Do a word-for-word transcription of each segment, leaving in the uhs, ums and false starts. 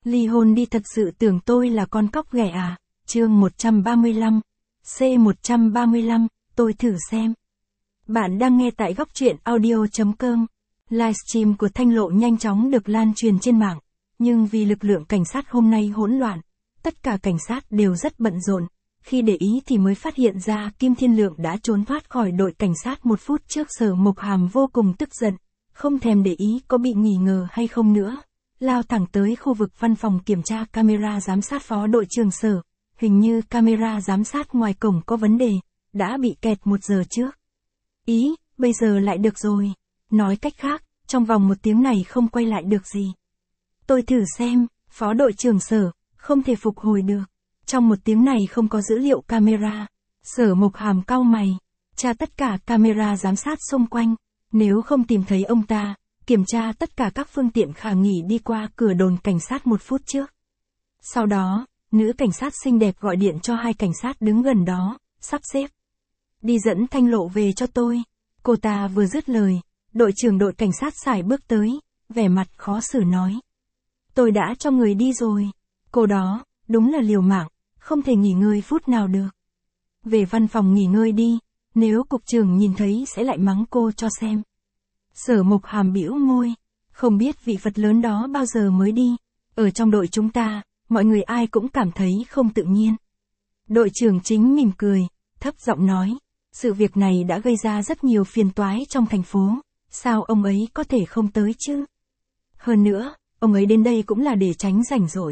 Ly hôn đi, thật sự tưởng tôi là con cóc ghẻ à? Chương một trăm ba mươi lăm. C một trăm ba mươi lăm, tôi thử xem. Bạn đang nghe tại góc truyện audio.com. Livestream của Thanh Lộ nhanh chóng được lan truyền trên mạng, nhưng vì lực lượng cảnh sát hôm nay hỗn loạn, tất cả cảnh sát đều rất bận rộn. Khi để ý thì mới phát hiện ra Kim Thiên Lượng đã trốn thoát khỏi đội cảnh sát một phút trước. Sở Mộc Hàm vô cùng tức giận, không thèm để ý có bị nghi ngờ hay không nữa, lao thẳng tới khu vực văn phòng kiểm tra camera giám sát phó đội trưởng Sở. Hình như camera giám sát ngoài cổng có vấn đề, đã bị kẹt một giờ trước. Ý, bây giờ lại được rồi. Nói cách khác, trong vòng một tiếng này không quay lại được gì. Tôi thử xem, phó đội trưởng Sở, không thể phục hồi được. Trong một tiếng này không có dữ liệu camera. Sở Mộc Hàm cau mày, tra tất cả camera giám sát xung quanh. Nếu không tìm thấy ông ta, kiểm tra tất cả các phương tiện khả nghi đi qua cửa đồn cảnh sát một phút trước. Sau đó, nữ cảnh sát xinh đẹp gọi điện cho hai cảnh sát đứng gần đó, sắp xếp. Đi dẫn Thanh Lộ về cho tôi. Cô ta vừa dứt lời, đội trưởng đội cảnh sát sải bước tới, vẻ mặt khó xử nói. Tôi đã cho người đi rồi. Cô đó, đúng là liều mạng, không thể nghỉ ngơi phút nào được. Về văn phòng nghỉ ngơi đi, nếu cục trưởng nhìn thấy sẽ lại mắng cô cho xem. Sở Mộc Hàm bĩu môi, không biết vị Phật lớn đó bao giờ mới đi. Ở trong đội chúng ta, mọi người ai cũng cảm thấy không tự nhiên. Đội trưởng Chính mỉm cười, thấp giọng nói, sự việc này đã gây ra rất nhiều phiền toái trong thành phố, sao ông ấy có thể không tới chứ? Hơn nữa, ông ấy đến đây cũng là để tránh rảnh rỗi.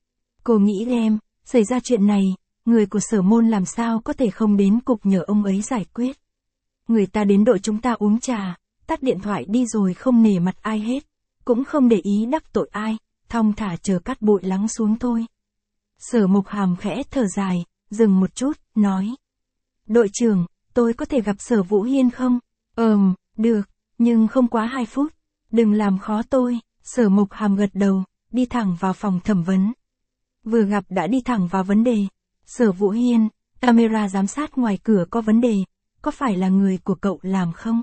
Cô nghĩ em, xảy ra chuyện này, người của Sở Môn làm sao có thể không đến cục nhờ ông ấy giải quyết. Người ta đến đội chúng ta uống trà, tắt điện thoại đi rồi không nể mặt ai hết, cũng không để ý đắc tội ai, thong thả chờ cát bụi lắng xuống thôi. Sở Mộc Hàm khẽ thở dài, dừng một chút, nói. Đội trưởng, tôi có thể gặp Sở Vũ Hiên không? Ừm, được, nhưng không quá hai phút, đừng làm khó tôi. Sở Mộc Hàm gật đầu, đi thẳng vào phòng thẩm vấn. Vừa gặp đã đi thẳng vào vấn đề. Sở Vũ Hiên, camera giám sát ngoài cửa có vấn đề, có phải là người của cậu làm không?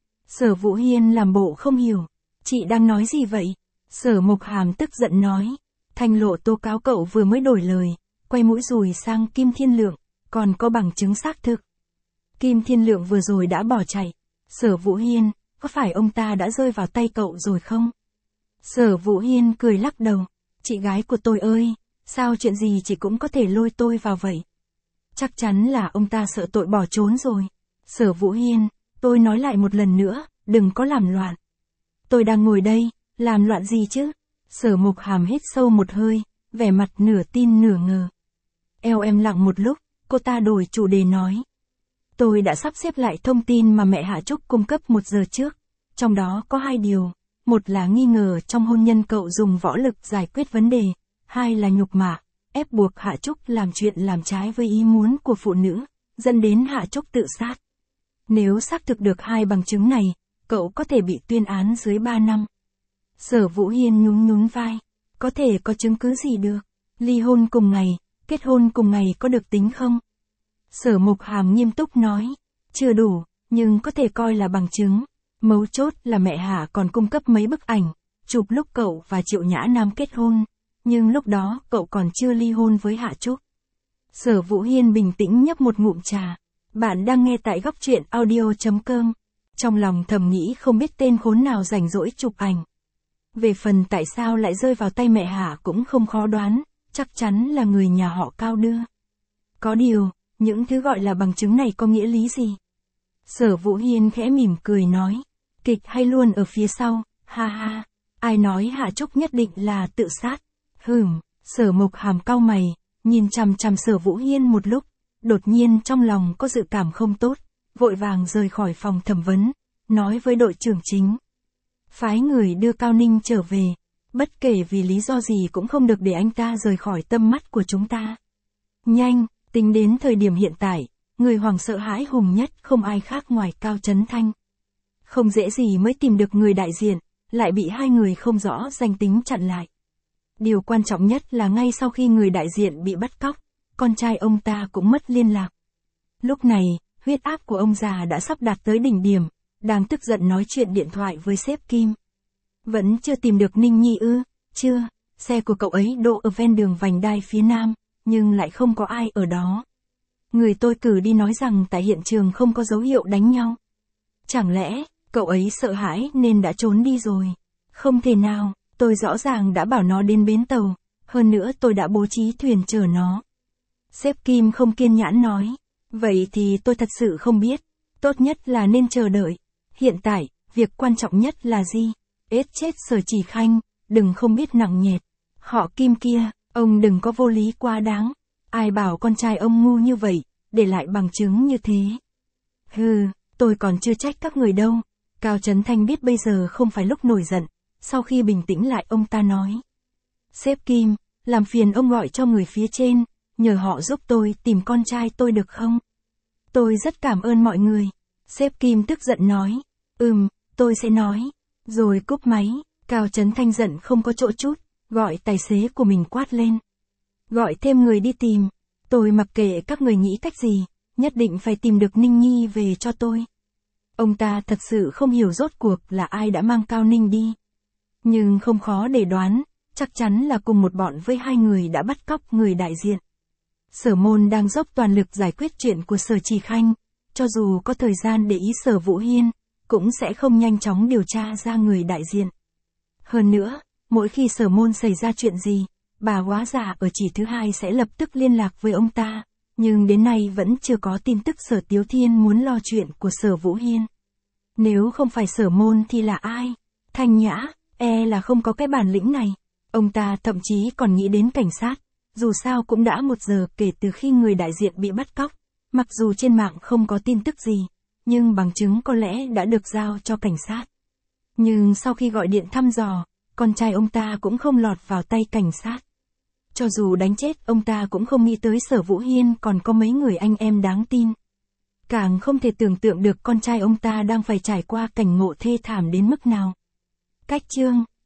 Sở Vũ Hiên làm bộ không hiểu. Chị đang nói gì vậy? Sở Mộc Hàm tức giận nói. Thanh Lộ tố cáo cậu vừa mới đổi lời, quay mũi rùi sang Kim Thiên Lượng, còn có bằng chứng xác thực. Kim Thiên Lượng vừa rồi đã bỏ chạy. Sở Vũ Hiên, có phải ông ta đã rơi vào tay cậu rồi không? Sở Vũ Hiên cười lắc đầu. Chị gái của tôi ơi, sao chuyện gì chị cũng có thể lôi tôi vào vậy? Chắc chắn là ông ta sợ tội bỏ trốn rồi. Sở Vũ Hiên, tôi nói lại một lần nữa, đừng có làm loạn. Tôi đang ngồi đây, làm loạn gì chứ? Sở Mộc Hàm hít sâu một hơi, vẻ mặt nửa tin nửa ngờ. Eo em lặng một lúc, cô ta đổi chủ đề nói. Tôi đã sắp xếp lại thông tin mà mẹ Hạ Trúc cung cấp một giờ trước. Trong đó có hai điều. Một là nghi ngờ trong hôn nhân cậu dùng võ lực giải quyết vấn đề. Hai là nhục mạ, ép buộc Hạ Trúc làm chuyện làm trái với ý muốn của phụ nữ, dẫn đến Hạ Trúc tự sát. Nếu xác thực được hai bằng chứng này, cậu có thể bị tuyên án dưới ba năm. Sở Vũ Hiên nhún nhún vai. Có thể có chứng cứ gì được? Ly hôn cùng ngày, kết hôn cùng ngày có được tính không? Sở Mộc Hàm nghiêm túc nói. Chưa đủ, nhưng có thể coi là bằng chứng. Mấu chốt là mẹ Hạ còn cung cấp mấy bức ảnh, chụp lúc cậu và Triệu Nhã Nam kết hôn. Nhưng lúc đó cậu còn chưa ly hôn với Hạ Trúc. Sở Vũ Hiên bình tĩnh nhấp một ngụm trà. Bạn đang nghe tại góc truyện audio.com. Trong lòng thầm nghĩ không biết tên khốn nào rảnh rỗi chụp ảnh. Về phần tại sao lại rơi vào tay mẹ Hạ cũng không khó đoán, chắc chắn là người nhà họ Cao đưa. Có điều, những thứ gọi là bằng chứng này có nghĩa lý gì? Sở Vũ Hiên khẽ mỉm cười nói. Kịch hay luôn ở phía sau, ha ha. Ai nói Hạ Trúc nhất định là tự sát? Hừm, Sở Mộc Hàm cau mày, nhìn chằm chằm Sở Vũ Hiên một lúc, đột nhiên trong lòng có dự cảm không tốt, vội vàng rời khỏi phòng thẩm vấn, nói với đội trưởng Chính. Phái người đưa Cao Ninh trở về, bất kể vì lý do gì cũng không được để anh ta rời khỏi tâm mắt của chúng ta. Nhanh, tính đến thời điểm hiện tại, người hoàng sợ hãi hùng nhất không ai khác ngoài Cao Chấn Thanh. Không dễ gì mới tìm được người đại diện, lại bị hai người không rõ danh tính chặn lại. Điều quan trọng nhất là ngay sau khi người đại diện bị bắt cóc, con trai ông ta cũng mất liên lạc. Lúc này, huyết áp của ông già đã sắp đạt tới đỉnh điểm, đang tức giận nói chuyện điện thoại với sếp Kim. Vẫn chưa tìm được Ninh Nhi ư? Chưa, Xe của cậu ấy đỗ ở ven đường vành đai phía nam, nhưng lại không có ai ở đó. Người tôi cử đi nói rằng tại hiện trường không có dấu hiệu đánh nhau. Chẳng lẽ, cậu ấy sợ hãi nên đã trốn đi rồi? Không thể nào, tôi rõ ràng đã bảo nó đến bến tàu, hơn nữa tôi đã bố trí thuyền chở nó. Sếp Kim không kiên nhẫn nói, vậy thì tôi thật sự không biết, tốt nhất là nên chờ đợi. Hiện tại, việc quan trọng nhất là gì? Ết chết Sở Chỉ Khanh, đừng không biết nặng nhệt. Họ Kim kia, ông đừng có vô lý quá đáng. Ai bảo con trai ông ngu như vậy, để lại bằng chứng như thế. Hừ, tôi còn chưa trách các người đâu. Cao Trấn Thanh biết bây giờ không phải lúc nổi giận. Sau khi bình tĩnh lại ông ta nói. Sếp Kim, làm phiền ông gọi cho người phía trên, nhờ họ giúp tôi tìm con trai tôi được không? Tôi rất cảm ơn mọi người. Sếp Kim tức giận nói. Ừm, tôi sẽ nói. Rồi cúp máy, Cao Trấn Thanh giận không có chỗ chút, gọi tài xế của mình quát lên. Gọi thêm người đi tìm. Tôi mặc kệ các người nghĩ cách gì, nhất định phải tìm được Ninh Nhi về cho tôi. Ông ta thật sự không hiểu rốt cuộc là ai đã mang Cao Ninh đi. Nhưng không khó để đoán, chắc chắn là cùng một bọn với hai người đã bắt cóc người đại diện. Sở Môn đang dốc toàn lực giải quyết chuyện của Sở Chỉ Khanh, cho dù có thời gian để ý Sở Vũ Hiên, cũng sẽ không nhanh chóng điều tra ra người đại diện. Hơn nữa, mỗi khi Sở Môn xảy ra chuyện gì, bà hóa già ở chỉ thứ hai sẽ lập tức liên lạc với ông ta, nhưng đến nay vẫn chưa có tin tức Sở Tiếu Thiên muốn lo chuyện của Sở Vũ Hiên. Nếu không phải Sở Môn thì là ai? Thanh Nhã, e là không có cái bản lĩnh này. Ông ta thậm chí còn nghĩ đến cảnh sát, dù sao cũng đã một giờ kể từ khi người đại diện bị bắt cóc, mặc dù trên mạng không có tin tức gì, nhưng bằng chứng có lẽ đã được giao cho cảnh sát. Nhưng sau khi gọi điện thăm dò, con trai ông ta cũng không lọt vào tay cảnh sát. Cho dù đánh chết ông ta cũng không nghĩ tới Sở Vũ Hiên còn có mấy người anh em đáng tin. Càng không thể tưởng tượng được con trai ông ta đang phải trải qua cảnh ngộ thê thảm đến mức nào. Cách chương